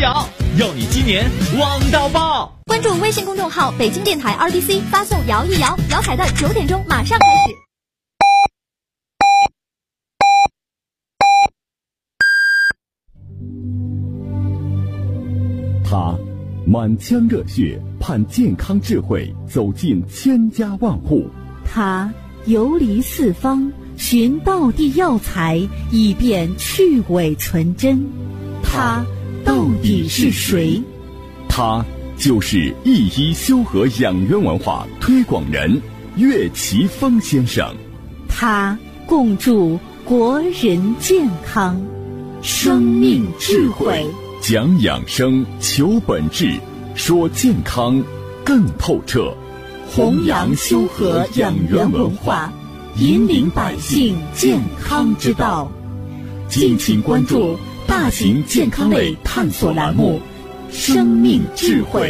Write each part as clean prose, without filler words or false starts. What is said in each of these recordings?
摇，要你今年旺到爆！ 关注微信公众号北京电台 RDC， 发送摇一摇，摇彩蛋9点钟马上开始。 他满腔热血盼健康智慧走进千家万户， 他游离四方寻道地药材，以便去伪存真。他到底是谁？ 他就是一医修和养元文化推广人岳奇峰先生。 他共筑国人健康，生命智慧， 讲养生，求本质，说健康更透彻， 弘扬修和养元文化，引领百姓健康之道。敬请关注大型健康类探索栏目《生命智慧》。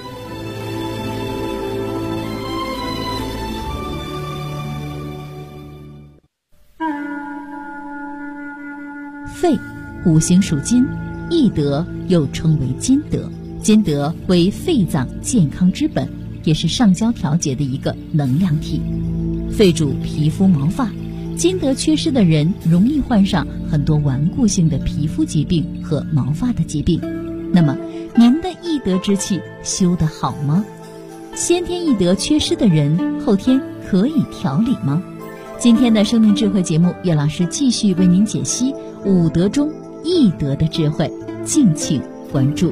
肺，五行属金，易得又称为金得。金得为肺脏健康之本，也是上焦调节的一个能量体。肺主皮肤毛发，金得缺失的人容易患上很多顽固性的皮肤疾病和毛发的疾病。那么您的易得之气修得好吗？先天易得缺失的人后天可以调理吗？今天的生命智慧节目，岳老师继续为您解析五德中易得的智慧，敬请关注。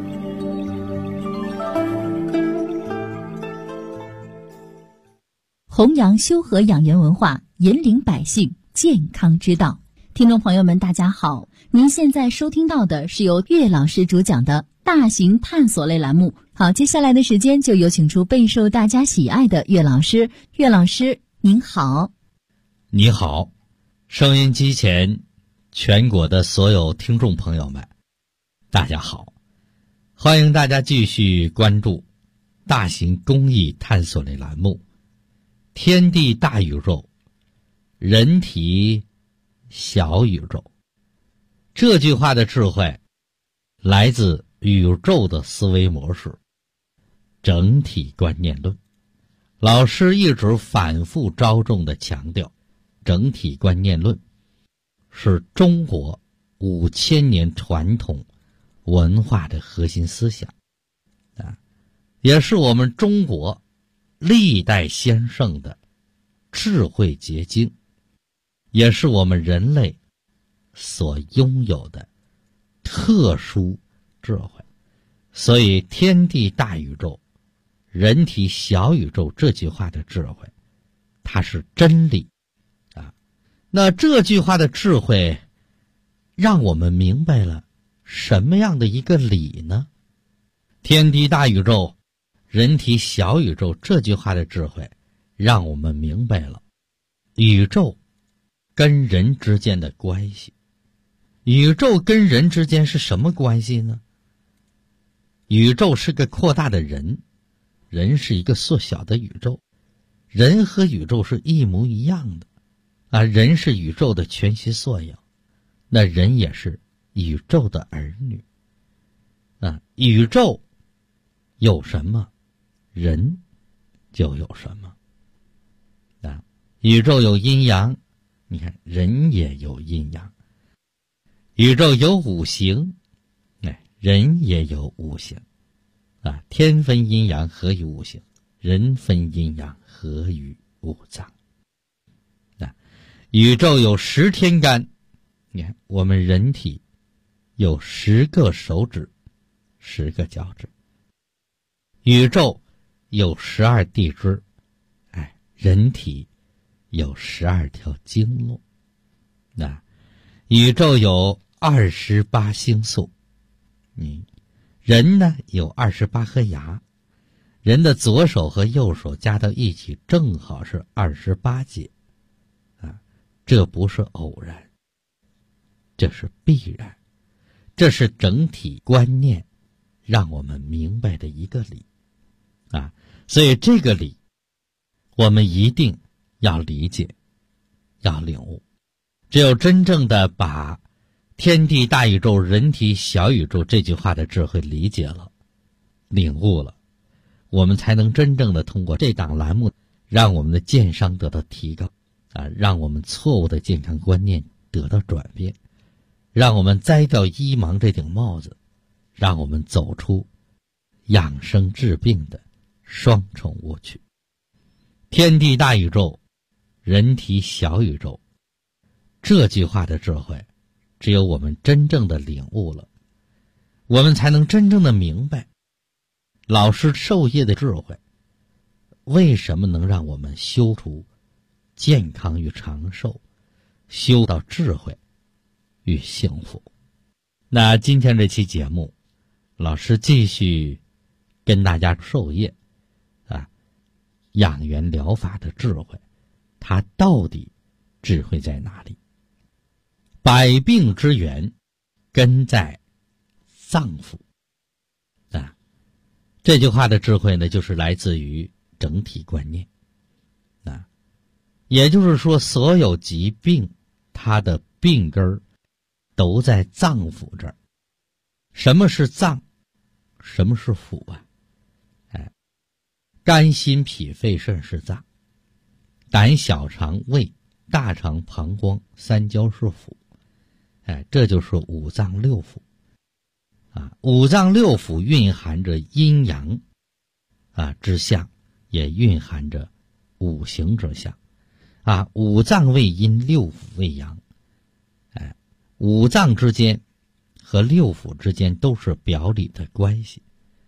弘扬修和养元文化，引领百姓健康之道。听众朋友们大家好，您现在收听到的是由岳老师主讲的大型探索类栏目。好，接下来的时间就有请出备受大家喜爱的岳老师。岳老师您好。 你好，收音机前全国的所有听众朋友们大家好，欢迎大家继续关注大型公益探索类栏目天地大宇宙，人体小宇宙。这句话的智慧来自宇宙的思维模式，整体观念论。老师一直反复着重地强调，整体观念论是中国5000年传统文化的核心思想也是我们中国历代先圣的智慧结晶，也是我们人类所拥有的特殊智慧。所以天地大宇宙，人体小宇宙这句话的智慧，它是真理那这句话的智慧让我们明白了什么样的一个理呢？天地大宇宙，人体小宇宙这句话的智慧让我们明白了宇宙跟人之间的关系。宇宙跟人之间是什么关系呢？宇宙是个扩大的人，人是一个缩小的宇宙，人和宇宙是一模一样的人是宇宙的全息缩影，那人也是宇宙的儿女宇宙有什么，人就有什么宇宙有阴阳，你看人也有阴阳。宇宙有五行，人也有五行天分阴阳合于五行，人分阴阳合于五脏。宇宙有10天干，你看我们人体有10个手指，10个脚趾。宇宙有12地支，人体有12条经络。宇宙有28星宿，人呢有28颗牙，人的左手和右手加到一起正好是28节这不是偶然，这是必然，这是整体观念让我们明白的一个理所以这个理我们一定要理解，要领悟。只有真正的把天地大宇宙，人体小宇宙这句话的智慧理解了，领悟了，我们才能真正的通过这档栏目，让我们的健商得到提高，让我们错误的健康观念得到转变，让我们摘掉医盲这顶帽子，让我们走出养生治病的双重误区。天地大宇宙，人体小宇宙，这句话的智慧，只有我们真正的领悟了，我们才能真正的明白老师授业的智慧为什么能让我们修出健康与长寿，修到智慧与幸福。那今天这期节目，老师继续跟大家授业养元疗法的智慧，它到底智慧在哪里？百病之源根在脏腑这句话的智慧呢，就是来自于整体观念也就是说，所有疾病它的病根都在脏腑这儿。什么是脏？什么是腑啊？肝心脾肺肾是脏，胆小肠胃大肠膀胱三焦是腑，这就是五脏六腑五脏六腑蕴含着阴阳之象，也蕴含着五行之象五脏为阴，六腑为阳，五脏之间和六腑之间都是表里的关系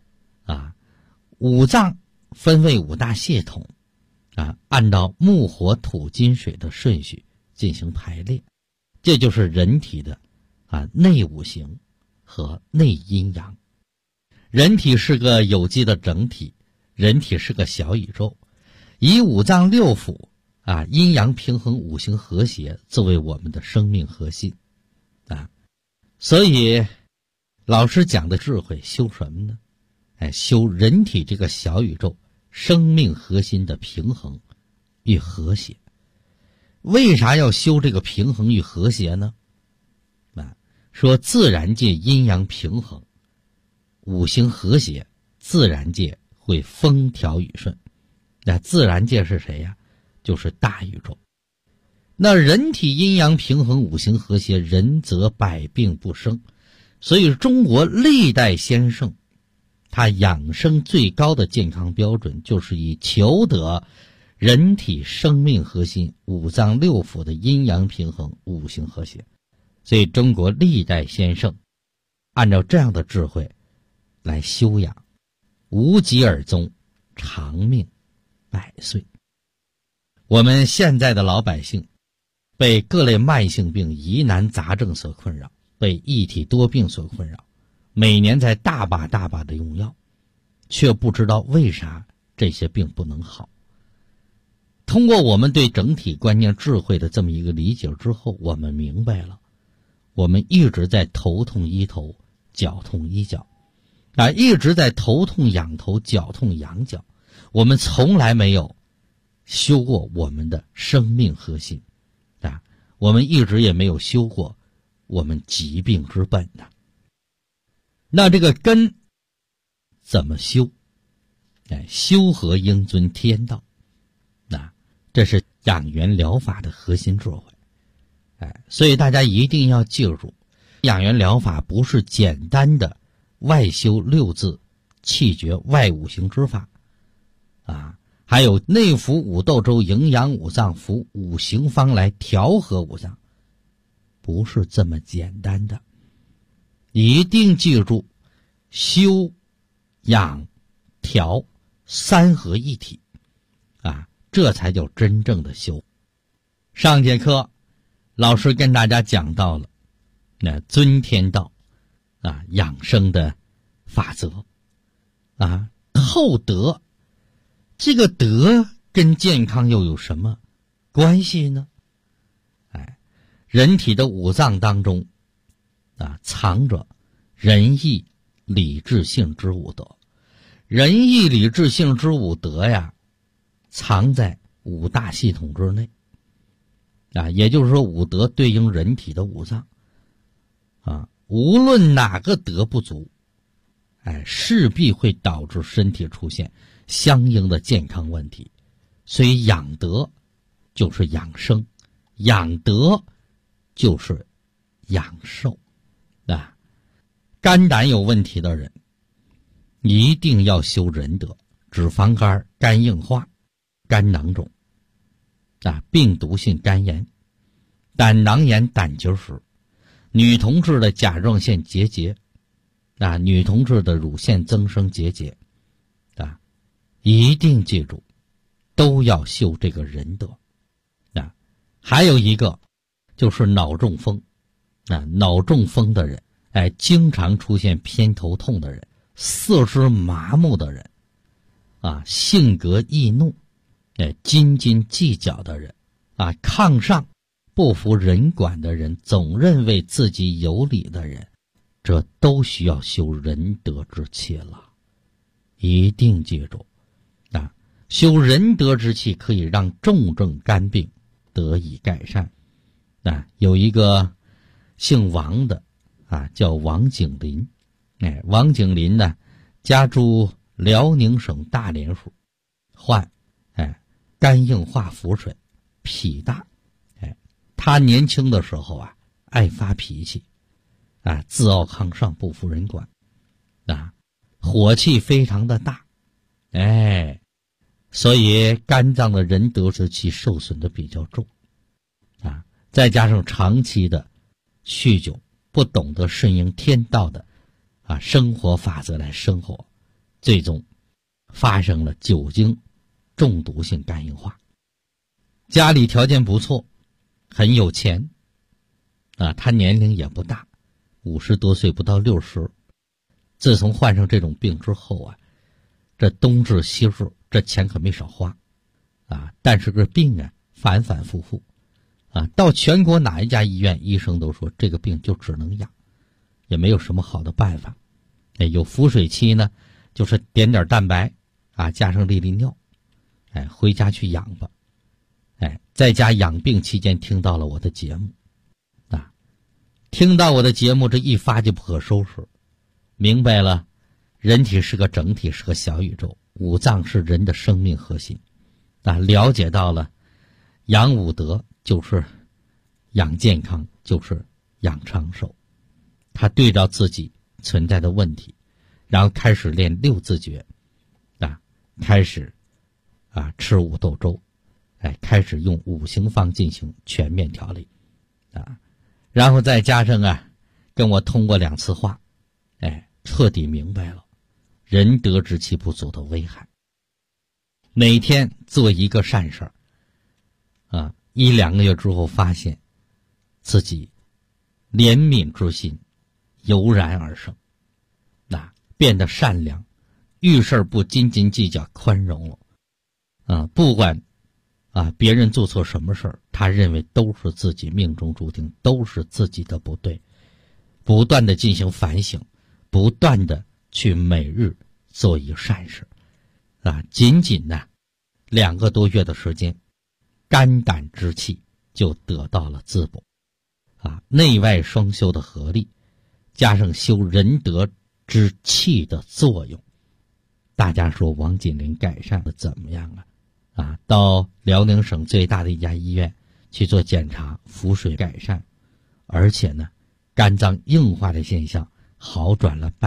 五脏分为五大系统按照木火土金水的顺序进行排列，这就是人体的内五行和内阴阳。人体是个有机的整体，人体是个小宇宙，以五脏六腑阴阳平衡，五行和谐作为我们的生命核心所以老师讲的智慧修什么呢？修人体这个小宇宙生命核心的平衡与和谐。为啥要修这个平衡与和谐呢？说自然界阴阳平衡，五行和谐，自然界会风调雨顺。那自然界是谁呀？就是大宇宙。那人体阴阳平衡，五行和谐，人则百病不生。所以中国历代先圣他养生最高的健康标准，就是以求得人体生命核心五脏六腑的阴阳平衡，五行和谐。所以中国历代先圣按照这样的智慧来修养，无疾而终，长命百岁。我们现在的老百姓被各类慢性病、疑难杂症所困扰，被一体多病所困扰，每年在大把大把的用药，却不知道为啥这些病不能好。通过我们对整体观念智慧的这么一个理解之后，我们明白了，我们一直在头痛医头，脚痛医脚一直在头痛养头，脚痛养脚，我们从来没有修过我们的生命核心我们一直也没有修过我们疾病之本那这个根怎么修？修和应遵天道这是养元疗法的核心智慧所以大家一定要记住，养元疗法不是简单的外修六字气绝外五行之法还有内服五斗周，营养五脏，服五行方来调和五脏，不是这么简单的。一定记住，修、养、调三合一体这才叫真正的修。上节课老师跟大家讲到了遵天道养生的法则厚德。这个德跟健康又有什么关系呢？人体的五脏当中藏着仁义礼智信之五德。仁义礼智信之五德藏在五大系统之内也就是说，五德对应人体的五脏。 无论哪个德不足，势必会导致身体出现相应的健康问题。所以养德就是养生，养德就是养寿。肝胆有问题的人一定要修仁德，脂肪肝、肝硬化、肝囊肿、病毒性肝炎、胆囊炎、胆结石，女同志的甲状腺结节，女同志的乳腺增生结节，一定记住，都要修这个仁德。还有一个就是脑中风，脑中风的人，经常出现偏头痛的人，四肢麻木的人，性格易怒，斤斤计较的人，抗上不服人管的人，总认为自己有理的人，这都需要修仁德之气了。一定记住，修仁德之气可以让重症肝病得以改善。有一个姓王的叫王景林，王景林呢家住辽宁省大连府，患肝硬化腹水，脾大。他年轻的时候爱发脾气，自傲抗上，不服人管，火气非常的大，所以肝脏的仁德之气受损的比较重，再加上长期的酗酒，不懂得顺应天道的生活法则来生活，最终发生了酒精中毒性肝硬化。家里条件不错，很有钱，他年龄也不大，50多岁，不到60。自从患上这种病之后这冬至西日这钱可没少花，但是这病反反复复，到全国哪一家医院，医生都说这个病就只能养，也没有什么好的办法。有腹水期呢，就是点点蛋白加上利利尿，回家去养吧。在家养病期间听到了我的节目，听到我的节目，这一发就不可收拾，明白了人体是个整体，是个小宇宙，五脏是人的生命核心，了解到了养五德就是养健康，就是养长寿。他对照自己存在的问题，然后开始练六字诀，开始吃五豆粥，开始用五行方进行全面调理，然后再加上跟我通过2次话，彻底明白了仁德之气不足的危害。每天做一个善事儿，1-2个月之后发现自己怜悯之心油然而生，变得善良，遇事不斤斤计较，宽容了，不管别人做错什么事儿，他认为都是自己命中注定，都是自己的不对，不断的进行反省，不断的去每日做一善事，仅仅2个多月的时间，肝胆之气就得到了滋补，内外双修的合力，加上修仁德之气的作用，大家说王锦林改善的怎么样到辽宁省最大的一家医院去做检查，腹水改善，而且肝脏硬化的现象好转了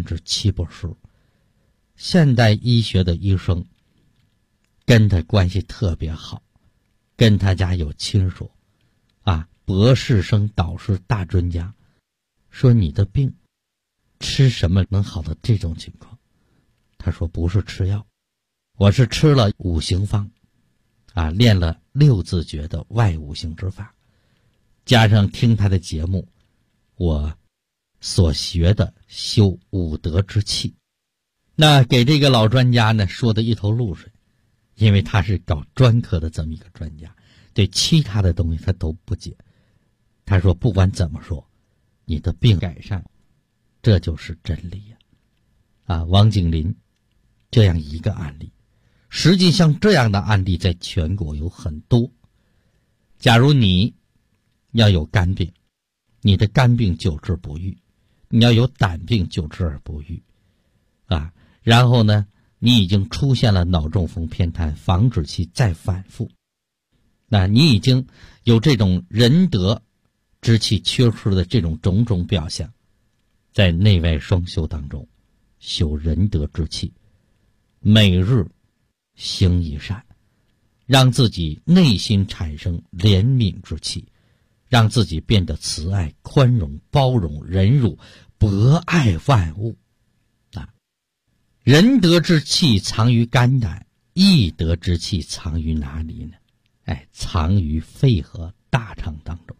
70%。现代医学的医生跟他关系特别好，跟他家有亲属博士生导师大专家，说你的病吃什么能好的这种情况？他说不是吃药，我是吃了五行方练了六字诀的外五行之法，加上听他的节目，我所学的修五德之气，那给这个老专家说的一头露水，因为他是搞专科的这么一个专家，对其他的东西他都不解。他说不管怎么说，你的病改善，这就是真理王景林这样一个案例，实际像这样的案例在全国有很多。假如你要有肝病， 你的肝病久治不愈，你要有胆病久治而不愈啊。然后呢，你已经出现了脑中风偏瘫，防止其再反复。那你已经有这种仁德之气缺失的这种种种表象，在内外双修当中修仁德之气，每日行一善，让自己内心产生怜悯之气，让自己变得慈爱、宽容、包容、忍辱、博爱万物啊！仁德之气藏于肝胆，义德之气藏于哪里呢？藏于肺和大肠当中。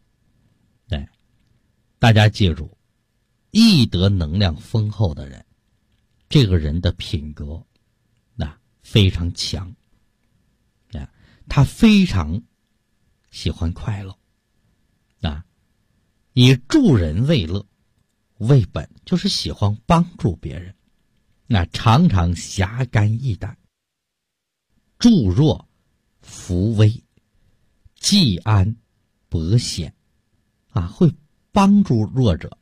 大家记住，义德能量丰厚的人，这个人的品格非常强，他非常喜欢快乐以助人为乐为本，就是喜欢帮助别人，常常侠肝义胆，助弱扶危，济安博险会帮助弱者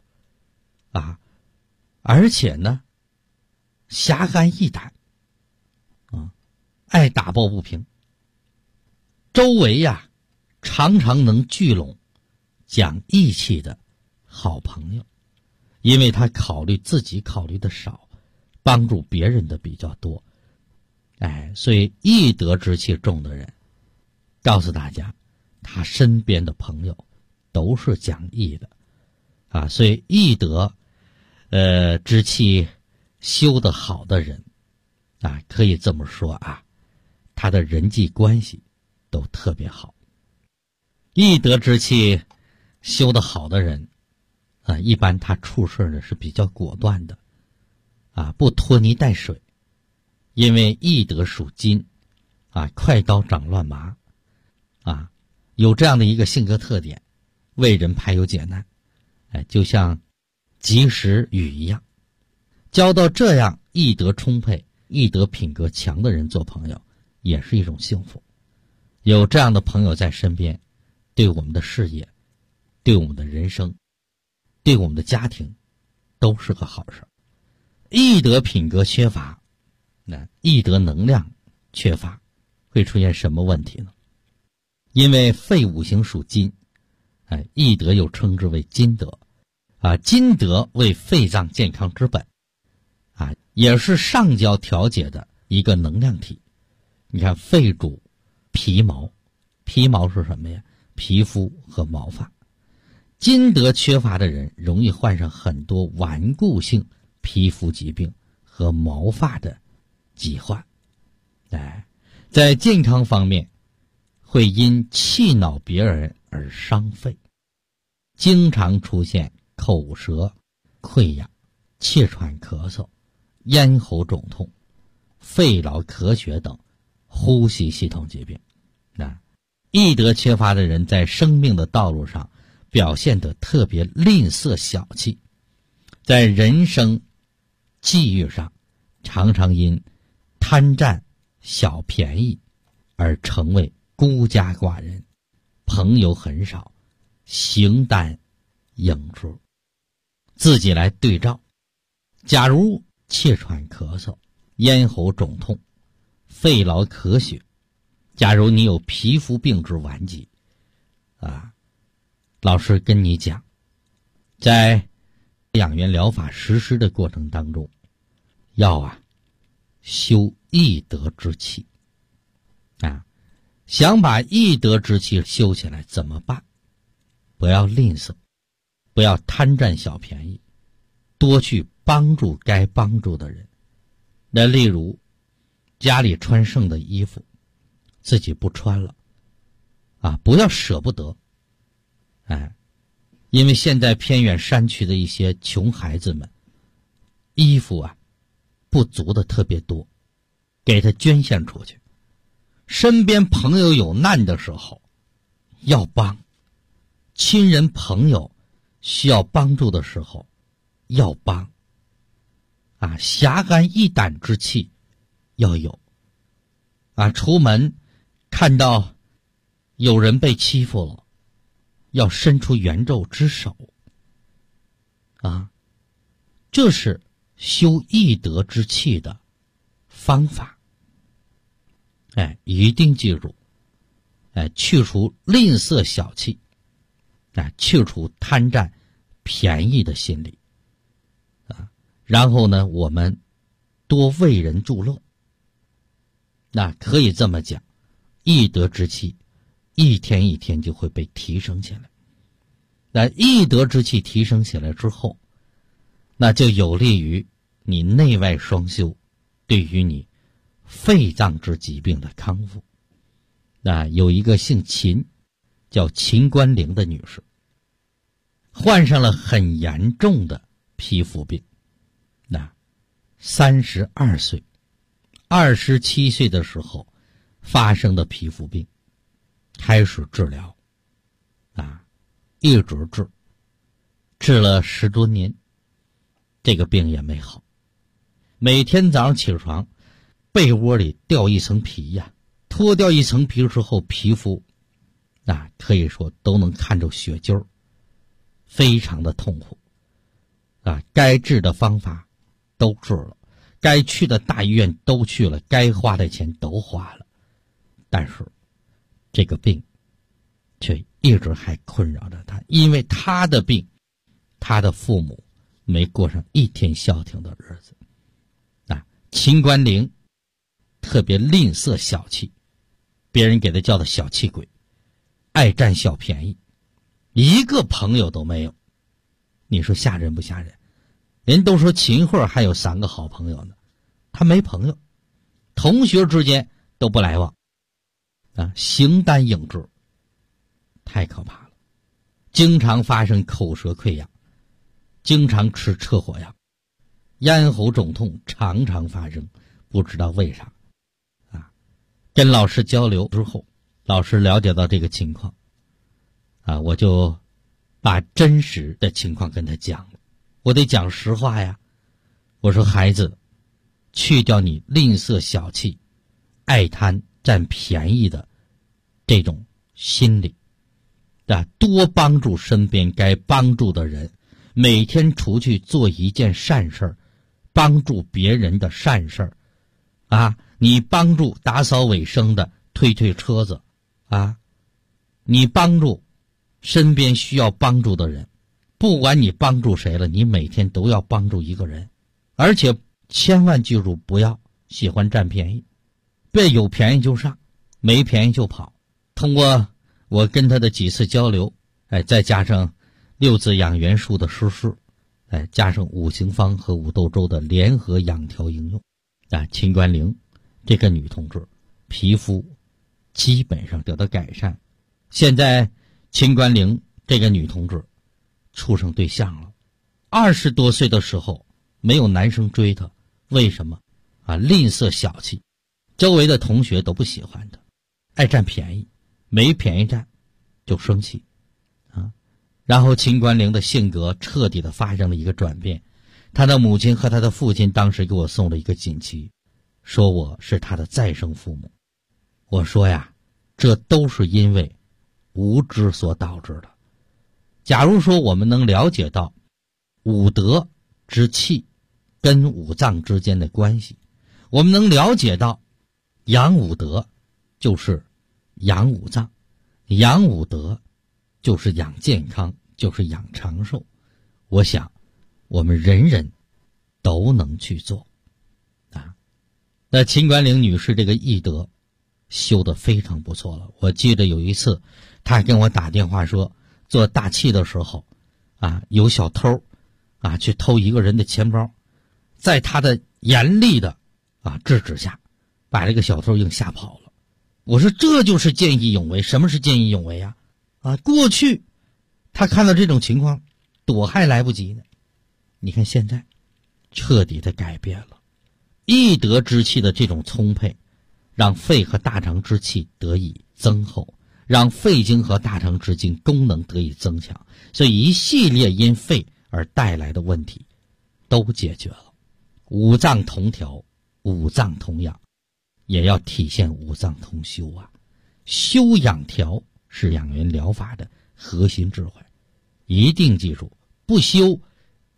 而且呢侠肝义胆爱打抱不平，周围常常能聚拢讲义气的好朋友，因为他自己考虑的少，帮助别人的比较多。所以义德之气重的人，告诉大家他身边的朋友都是讲义的所以义德之气修得好的人可以这么说他的人际关系都特别好。义德之气修得好的人一般他处事呢是比较果断的不拖泥带水，因为义德属金快刀斩乱麻有这样的一个性格特点，为人排忧解难就像及时雨一样。交到这样义德充沛、义德品格强的人做朋友也是一种幸福。有这样的朋友在身边，对我们的事业、对我们的人生、对我们的家庭都是个好事。义德品格缺乏，义德能量缺乏，会出现什么问题呢？因为肺五行属金，义德又称之为金德金德为肺脏健康之本也是上焦调节的一个能量体。你看，肺主皮毛，皮毛是什么呀？皮肤和毛发。金德缺乏的人容易患上很多顽固性皮肤疾病和毛发的疾患。在健康方面会因气恼别人而伤肺，经常出现口舌溃疡、气喘咳嗽、咽喉肿痛、肺痨咳血等呼吸系统疾病。义德缺乏的人在生命的道路上表现得特别吝啬小气，在人生际遇上常常因贪占小便宜而成为孤家寡人，朋友很少，形单影只。自己来对照，假如气喘咳嗽、咽喉肿痛、肺痨咳血，假如你有皮肤病之顽疾老师跟你讲，在养元疗法实施的过程当中，要修义德之气想把义德之气修起来怎么办？不要吝啬，不要贪占小便宜，多去帮助该帮助的人。那例如家里穿剩的衣服自己不穿了不要舍不得因为现在偏远山区的一些穷孩子们衣服不足的特别多，给他捐献出去。身边朋友有难的时候要帮，亲人朋友需要帮助的时候要帮侠肝义胆之气要有出门看到有人被欺负了，要伸出援助之手这是修易德之气的方法。一定记住，去除吝啬小气，去除贪占便宜的心理，然后呢，我们多为人助乐。那可以这么讲，易德之气一天一天就会被提升起来。那易德之气提升起来之后，那就有利于你内外双修，对于你肺脏之疾病的康复。那有一个姓秦，叫秦关灵的女士，患上了很严重的皮肤病。那32岁，27岁的时候发生的皮肤病，开始治疗，一直治了10多年，这个病也没好。每天早上起床，被窝里掉一层皮呀，脱掉一层皮之后，皮肤可以说都能看着血揪，非常的痛苦。该治的方法都治了，该去的大医院都去了，该花的钱都花了，但是这个病却一直还困扰着他，因为他的病，他的父母没过上一天消停的日子。秦关灵特别吝啬小气，别人给他叫的小气鬼，爱占小便宜，一个朋友都没有。你说吓人不吓人？人都说秦桧还有3个好朋友呢，他没朋友，同学之间都不来往，形单影只，太可怕了。经常发生口舌溃疡，经常吃车火药，咽喉肿痛常常发生，不知道为啥。跟老师交流之后，老师了解到这个情况，我就把真实的情况跟他讲了。我得讲实话呀，我说孩子，去掉你吝啬小气、爱贪占便宜的这种心理，多帮助身边该帮助的人，每天出去做一件善事儿，帮助别人的善事儿，你帮助打扫卫生的推车子，你帮助身边需要帮助的人，不管你帮助谁了，你每天都要帮助一个人，而且千万记住，不要喜欢占便宜，别有便宜就上，没便宜就跑。通过我跟他的几次交流，再加上6字养元术的实施，加上5行方和5豆粥的联合养调应用，秦关灵这个女同志皮肤基本上得到改善。现在秦关灵这个女同志处上对象了，20多岁的时候没有男生追她，为什么？吝啬小气，周围的同学都不喜欢她，爱占便宜，没便宜占就生气，然后秦关灵的性格彻底的发生了一个转变。她的母亲和她的父亲当时给我送了一个锦旗，说我是他的再生父母。我说呀，这都是因为无知所导致的。假如说我们能了解到五德之气跟五脏之间的关系，我们能了解到养五德就是养五脏，养五德就是养健康，就是养长寿，我想我们人人都能去做。那秦关灵女士这个义德修得非常不错了。我记得有一次她跟我打电话说，做大气的时候有小偷去偷一个人的钱包，在她的严厉的制止下，把这个小偷硬吓跑了。我说这就是见义勇为。什么是见义勇为啊？过去他看到这种情况躲还来不及呢，你看现在彻底的改变了。义德之气的这种充沛，让肺和大肠之气得以增厚，让肺经和大肠之经功能得以增强，所以一系列因肺而带来的问题都解决了。五脏同调，五脏同养，也要体现五脏同修啊。修养调是养元疗法的核心智慧，一定记住，不修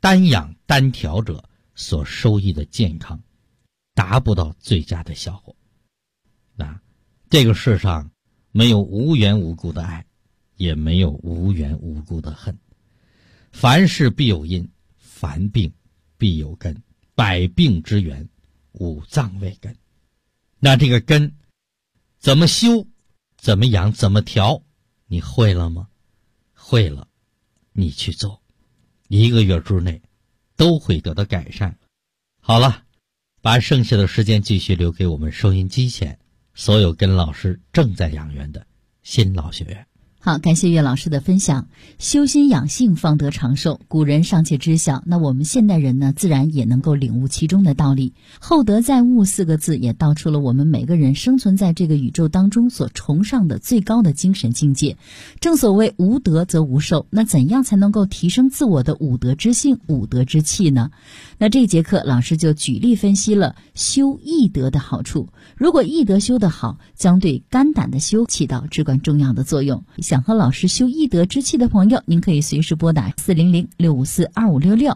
单养单调者所收益的健康达不到最佳的效果。这个世上没有无缘无故的爱，也没有无缘无故的恨。凡事必有因，凡病必有根，百病之源，五脏为根。那这个根怎么修，怎么养，怎么调，你会了吗？会了，你去做，1个月之内都会得到改善。好了，把剩下的时间继续留给我们收音机前所有跟老师正在养元的新老学员。 好，感谢岳老师的分享。修心养性方得长寿，古人尚且知晓，那我们现代人呢，自然也能够领悟其中的道理。厚德载物4个字也道出了我们每个人生存在这个宇宙当中所崇尚的最高的精神境界。正所谓无德则无寿，那怎样才能够提升自我的五德之性、五德之气呢？那这节课老师就举例分析了修义德的好处。如果义德修得好，将对肝胆的修起到至关重要的作用。想和老师修义德之气的朋友，您可以随时拨打400-654-2566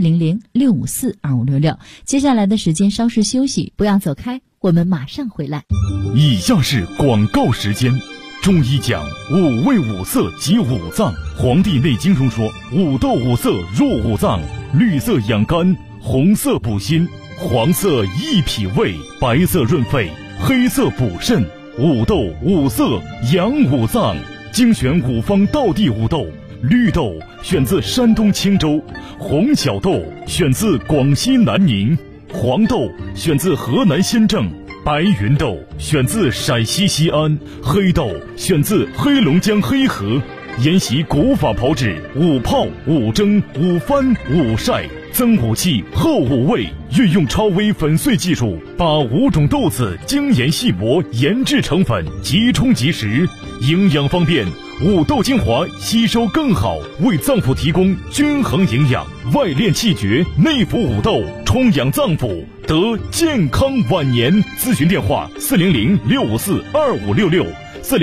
400-654-2566。接下来的时间稍事休息，不要走开，我们马上回来。 以下是广告时间。中医讲五味五色及五脏，《黄帝内经》中说五斗五色入五脏，绿色养肝，红色补心，黄色益脾胃，白色润肺，黑色补肾，五斗五色养五脏。精选五方道地五豆，绿豆选自山东青州，红小豆选自广西南宁，黄豆选自河南新郑，白云豆选自陕西西安，黑豆选自黑龙江黑河。沿袭古法炮制，五泡五蒸五翻五晒，增五气厚五味，运用超微粉碎技术，把5种豆子精研细磨，研制成粉，即冲即食，营养方便，五豆精华吸收更好，为脏腑提供均衡营养，外练气绝，内服五豆，充养脏腑，得健康晚年。咨询电话400-654-2566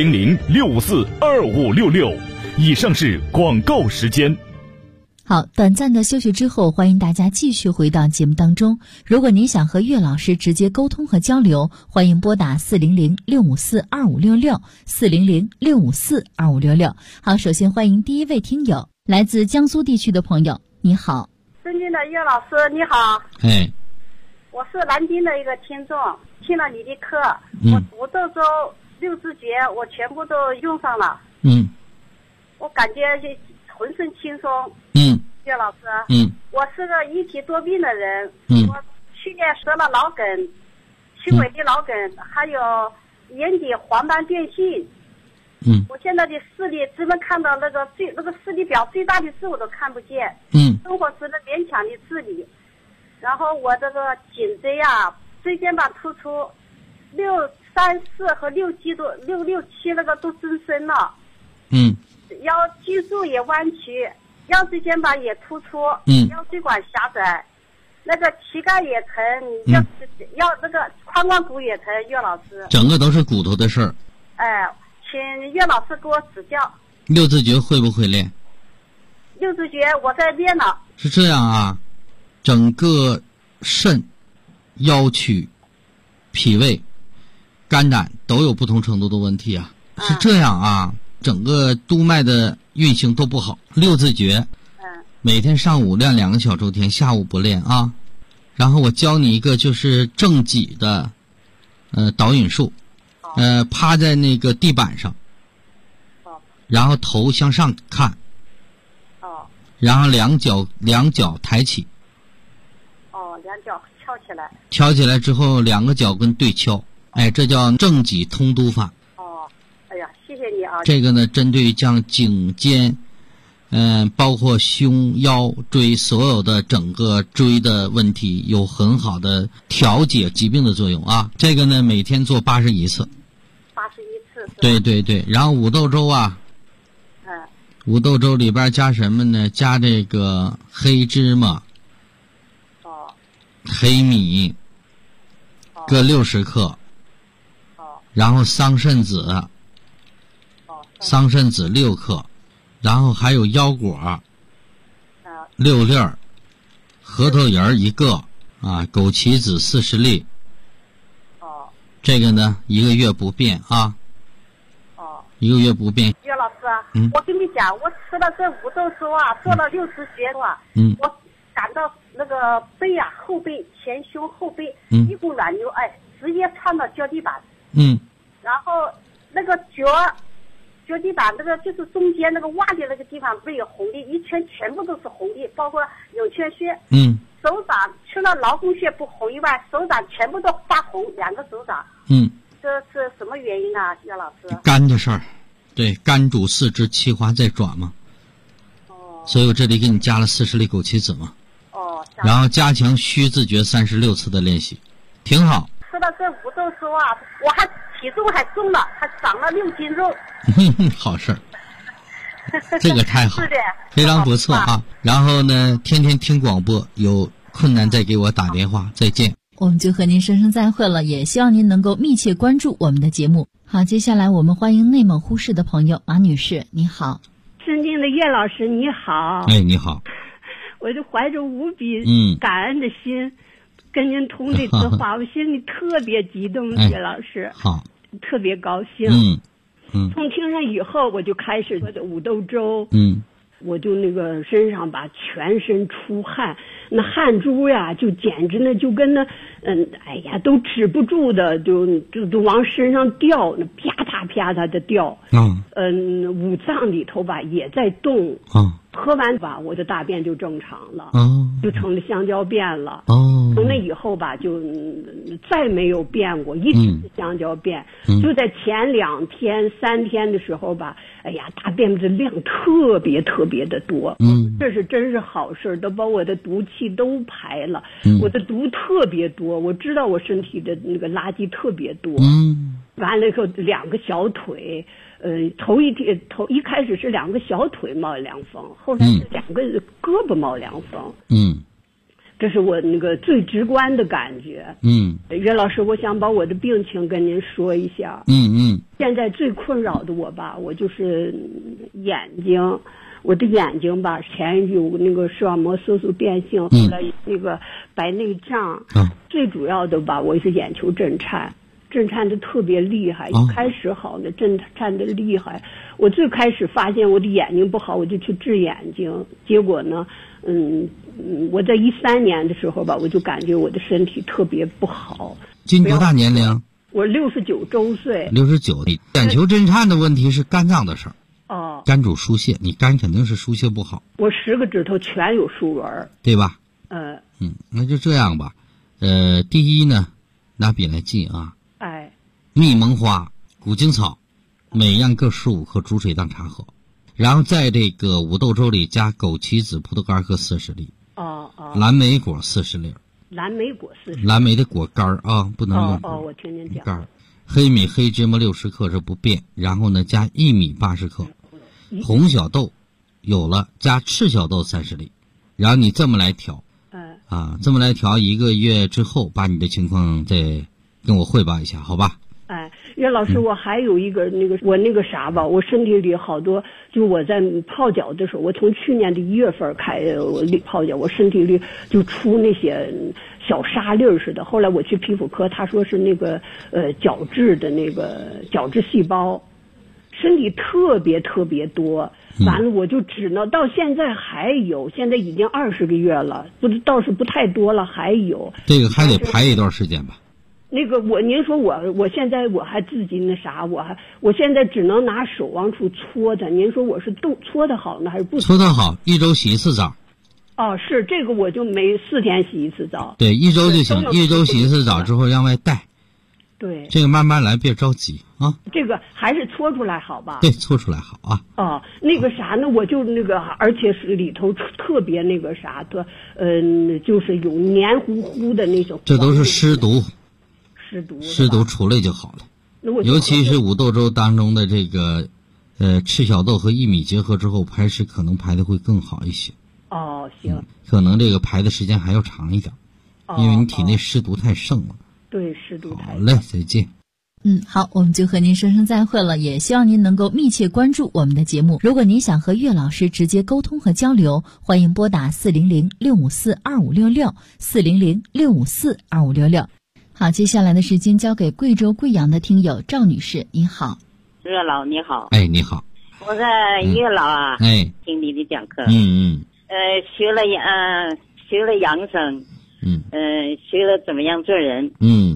400-654-2566。以上是广告时间。 好，短暂的休息之后，欢迎大家继续回到节目当中。如果您想和岳老师直接沟通和交流，欢迎拨打400-654-2566 400-654-2566。好，首先欢迎第一位听友，来自江苏地区的朋友，你好。 尊敬的岳老师，你好。 哎， 我是南京的一个听众，听了你的课，我五豆粥、六字诀我全部都用上了。我感觉浑身轻松。岳老师，我是个一体多病的人，我去年得了脑梗，轻微的脑梗，还有眼底黄斑变性。我现在的视力只能看到那个视力表最大的字我都看不见。生活只能勉强的自理。然后我这个颈椎啊，椎间盘突出，634和6七那个都增生了。腰脊柱也弯曲，腰椎间盘也突出，腰椎管狭窄，那个膝盖也疼，要那个髋关节也疼。岳老师， 整个都是骨头的事儿。 请岳老师给我指教。 六字诀会不会练？ 六字诀我在练了。 是这样啊，整个肾、腰曲、脾胃、肝胆都有不同程度的问题啊。是这样啊。整个督脉的运行都不好。六字诀，每天上午练2个小周天，下午不练啊。然后我教你一个就是正脊的导引术，趴在那个地板上，然后头向上看，然后两脚抬起， 两脚翘起来， 翘起来之后2个脚跟对敲，这叫正脊通督法。 谢谢你啊。 这个呢，针对像颈肩，包括胸腰椎所有的整个椎的问题，有很好的调节疾病的作用啊。这个呢，每天做81次。 81次。 对对对，然后五豆粥啊，五豆粥里边加什么呢？加这个黑芝麻，黑米，各60克，然后桑葚子。桑葚子6克，然后还有腰果6粒儿， 核桃仁1个啊，枸杞子40粒。 哦。 这个呢，1个月不变啊。 哦。 1个月不变。 岳老师，我跟你讲，我吃了这5豆粥啊，做了60节啊，我感到那个背啊，后背、前胸、后背一股软流，直接窜到脚底板。然后那个脚底板那个就是中间那个袜的那个地方不是有红的，一圈全部都是红的，包括涌泉穴。手掌除了劳宫穴不红以外，手掌全部都发红，2个手掌。这是什么原因啊，岳老师？ 肝的事儿，对，肝主四肢，气化在转嘛。所以我这里给你加了40粒枸杞子嘛。然后加强虚自觉36次的练习，挺好。 吃了这5豆粥啊，我还体重还重了，还长了6斤肉。 好事儿，这个太好， 是的， 非常不错啊。然后呢，天天听广播，有困难再给我打电话。再见。 我们就和您说声再会了，也希望您能够密切关注我们的节目。好，接下来我们欢迎内蒙呼市的朋友马女士，你好。 尊敬的岳老师，你好。 你好。 我就怀着无比感恩的心，跟您通这次话，我心里特别激动，岳老师。 好。 特别高兴。从听上以后，我就开始我的5豆粥。我就那个身上吧，全身出汗，那汗珠呀，就简直呢就跟那都止不住的，就往身上掉，那啪嗒啪嗒的掉。五脏里头吧也在动。喝完吧，我的大便就正常了。就成了香蕉便了。从那以后吧，就再没有变过，一直是香蕉便。就在前2天、3天的时候吧，大便的量特别特别的多。这是真是好事，都把我的毒气都排了。我的毒特别多，我知道我身体的那个垃圾特别多。完了以后2个小腿，一开始是2个小腿冒凉风，后来是2个胳膊冒凉风。这是我那个最直观的感觉。岳老师，我想把我的病情跟您说一下。现在最困扰的我吧，我就是眼睛，我的眼睛吧，前有那个视网膜色素变性，后来那个白内障。最主要的吧，我是眼球震颤的特别厉害。一开始好呢，震颤的厉害。我最开始发现我的眼睛不好，我就去治眼睛，结果呢，我在13年的时候吧，我就感觉我的身体特别不好。 今多大年龄？ 我69周岁。 69，你眼球震颤的问题是肝脏的事儿。肝主疏泄，你肝肯定是疏泄不好。 我10个指头全有竖纹， 对吧？那就这样吧。第一呢，拿笔来记啊。蜜蒙花、古精草，每样各15克，煮水当茶喝。然后在这个5豆粥里加枸杞子、葡萄干各40粒。蓝莓果40粒。 蓝莓果40粒。 蓝莓的果干啊，不能用。 我听您讲。 干。黑米、黑芝麻60克，这不变。然后呢，加薏米80克，红小豆有了，加赤小豆30粒。然后你这么来调。这么来调，1个月之后，把你的情况再跟我汇报一下，好吧？ 岳老师，我还有一个我那个啥吧，我身体里好多，就我在泡脚的时候，我从去年的1月份我泡脚，我身体里就出那些小沙粒似的。后来我去皮肤科，他说是那个角质的那个角质细胞，身体特别特别多。完了我就只能到现在还有，现在已经20个月了，倒是不太多了，还有。 这个还得排一段时间吧。 那个您说我现在我还自己那啥，我现在只能拿手往出搓它。您说我是搓的好呢，还是不搓的好？1周洗1次澡。 是这个，我就每4天洗1次澡。 对，1周就行，1周洗1次澡之后让外带。 对， 这个慢慢来，别着急啊。 这个还是搓出来好吧？ 对，搓出来好啊。 那个啥呢，我就那个，而且是里头特别那个啥的，就是有黏糊糊的那种。 这都是湿毒。 湿毒除类就好了。尤其是5豆粥当中的这个赤小豆和薏米结合之后，排湿可能排的会更好一些。 行。 可能这个排的时间还要长一点，因为你体内湿毒太盛了。 对，湿毒太盛。 好嘞，再见。 好，我们就和您说声再会了，也希望您能够密切关注我们的节目。如果您想和岳老师直接沟通和交流，欢迎拨打400-654-2566，400-654-2566。好，接下来的时间交给贵州贵阳的听友赵女士，您好。 岳老你好。 哎，你好。 我在岳老啊，听你的讲课，学了养生，学了怎么样做人，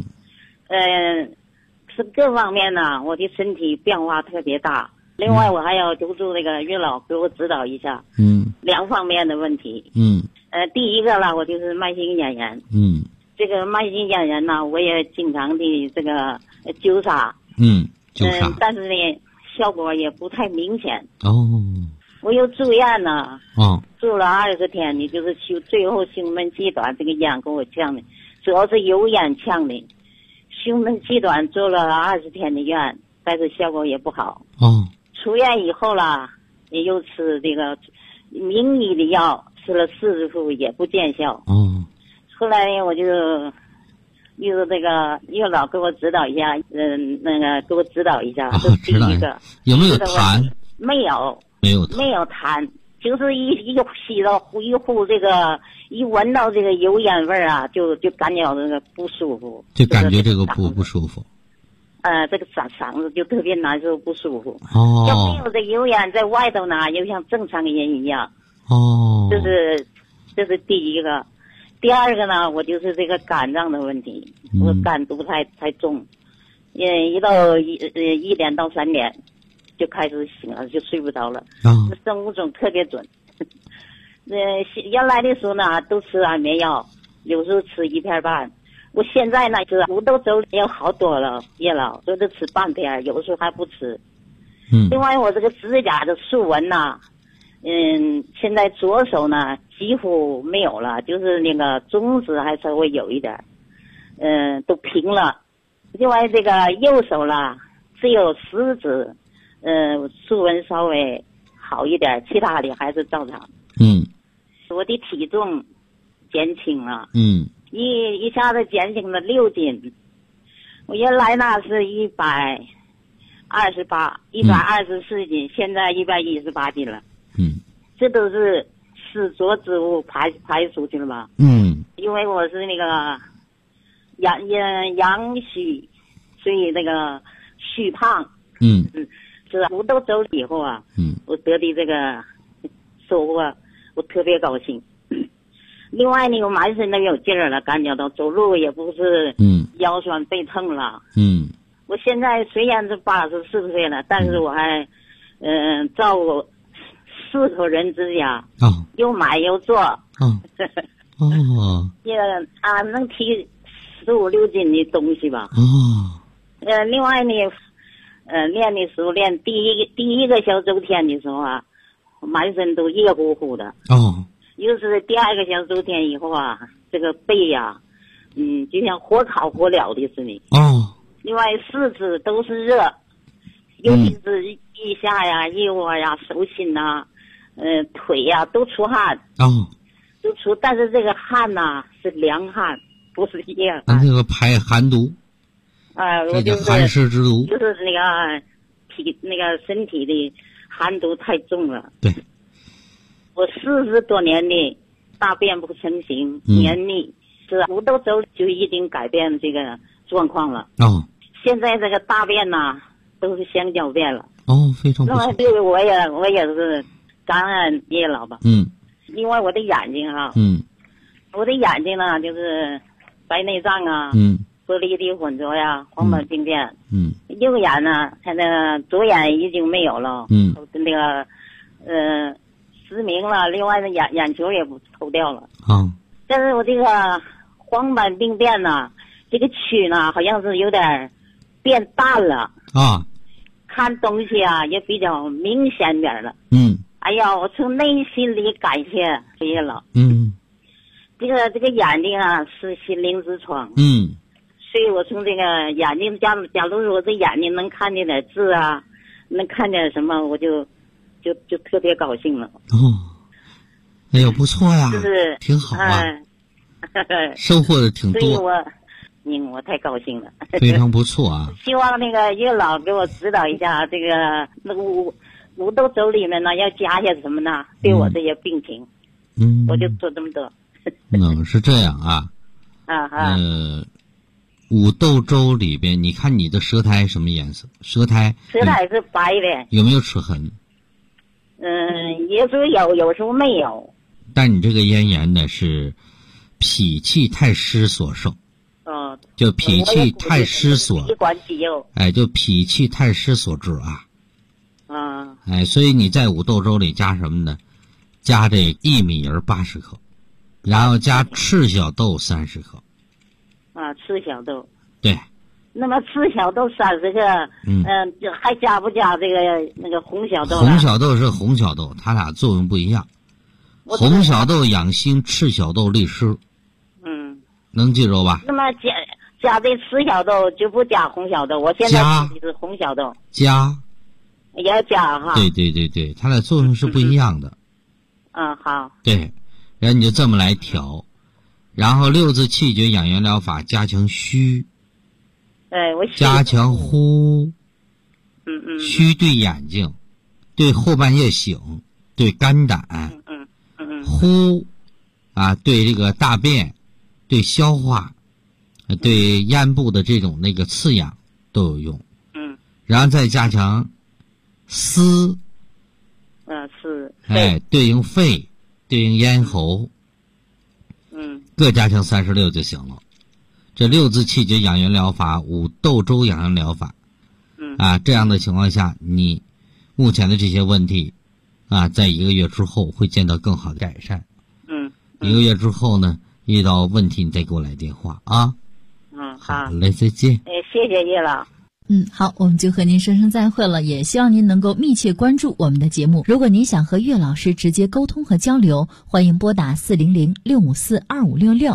是各方面呢，我的身体变化特别大。另外，我还要求助那个岳老给我指导一下，两方面的问题，第一个呢，我就是慢性咽炎，这个慢性咽炎呢，我也经常的这个灸痧，但是呢，效果也不太明显。我又住院呢，住了20天，你就是最后胸闷气短，这个咽给我呛的，主要是有咽呛的。胸闷气短住了20天的院，但是效果也不好。出院以后了，也又吃这个名医的药，吃了40副也不见效。后来呢，我就又这个岳老给我指导一下，给我指导一下。这是第一个。 有没有痰？ 没有痰，就是一吸到一呼这个。一闻到这个油烟味儿啊，就感觉这个不舒服， 就感觉这个不舒服。 这个嗓子就特别难受，不舒服。要没有这油烟在外头呢，又像正常人一样。这是第一个。第二个呢，我就是这个肝脏的问题，我肝毒太重，一到1点到3点就开始醒了，就睡不着了。生物钟特别准。原来的时候呢，都吃安眠药，有时候吃1片半。我现在呢，吃5豆粥要好多了，叶老都是吃半片，有时候还不吃。另外，我这个指甲的竖纹呢，现在左手呢几乎没有了，就是那个中指还稍微有一点，都平了。另外，这个右手了，只有食指，竖纹稍微好一点，其他的还是照常。我的体重减轻了，一下子减轻了6斤。我原来呢是124斤，现在118斤了。这都是湿浊之物排出去了吧？因为我是那个阳虚，所以那个虚胖。是5豆粥以后啊，我得的这个收获。我特别高兴。另外呢，我满身都有劲儿了，感觉到走路也不是腰酸背疼了。我现在虽然是84岁了，但是我还照顾4口人之家，又买又做。也能提15、16斤的东西吧。另外呢，练的时候练第一个小周天的时候啊，满身都热乎乎的。又是第2个小周天以后啊，这个背呀，就像火烤火燎的似的。另外4肢都是热，尤其是腋下呀、腋窝呀、手心呐，腿呀都出汗。但是这个汗呐是凉汗，不是热汗。 那个排寒毒。 我就是寒湿之毒， 就是那个身体的寒毒太重了。 对。 我40多年的大便不成形，黏腻，是5豆粥就已经改变这个状况了。现在这个大便呐，都是香蕉便了。 非常不错。 那么对我也是感恩叶老吧。另外我的眼睛啊，我的眼睛呢就是白内障啊，玻璃体混浊呀，黄斑病变。右眼呢，现在左眼已经没有了。那个失明了，另外的眼球也不抽掉了。但是我这个黄斑病变呢，这个区呢好像是有点变淡了。看东西啊也比较明显点了。哎呀，我从内心里感谢叶老。这个眼睛啊是心灵之窗。所以我从这个眼睛，假如说我这眼睛能看见点字啊，能看见什么，我就特别高兴了。 哎呦，不错呀， 就是挺好啊，收获的挺多。 所以我太高兴了。 非常不错啊！ 希望那个岳老给我指导一下，这个那个五豆粥里面呢要加些什么呢？对我这些病情，我就做这么多。 是这样啊。五豆粥里边，你看你的舌苔什么颜色？舌苔是白的。 有没有齿痕？ 有时候有，有时候没有。 但你这个咽炎呢是脾气太湿所受。就脾气太湿所，就脾气太湿所致啊。所以你在五豆粥里加什么呢？加这薏米仁80克，然后加赤小豆30克。 赤小豆。 对。 那么赤小豆30克，还加不加这个那个红小豆？ 红小豆是红小豆，它俩作用不一样。红小豆养心，赤小豆利湿。能记住吧？ 那么加这赤小豆就不加红小豆，我现在自己是红小豆。也要加哈。 对，它的作用是不一样的。 好。 对，然后你就这么来调，然后六字气绝养元疗法加强虚。 我加强呼。虚对眼睛，对后半夜醒，对肝胆。呼对这个大便。对消化，对咽部的这种那个刺痒都有用。然后再加强思。对应肺，对应咽喉。各加强36就行了。这六字气绝养元疗法，五豆粥养元疗法。这样的情况下，你目前的这些问题在1个月之后会见到更好的改善。1个月之后呢，遇到问题你再给我来电话啊。好嘞，再见。 谢谢叶老。 好，我们就和您说声再会了，也希望您能够密切关注我们的节目。如果您想和岳老师直接沟通和交流，欢迎拨打400-654-2566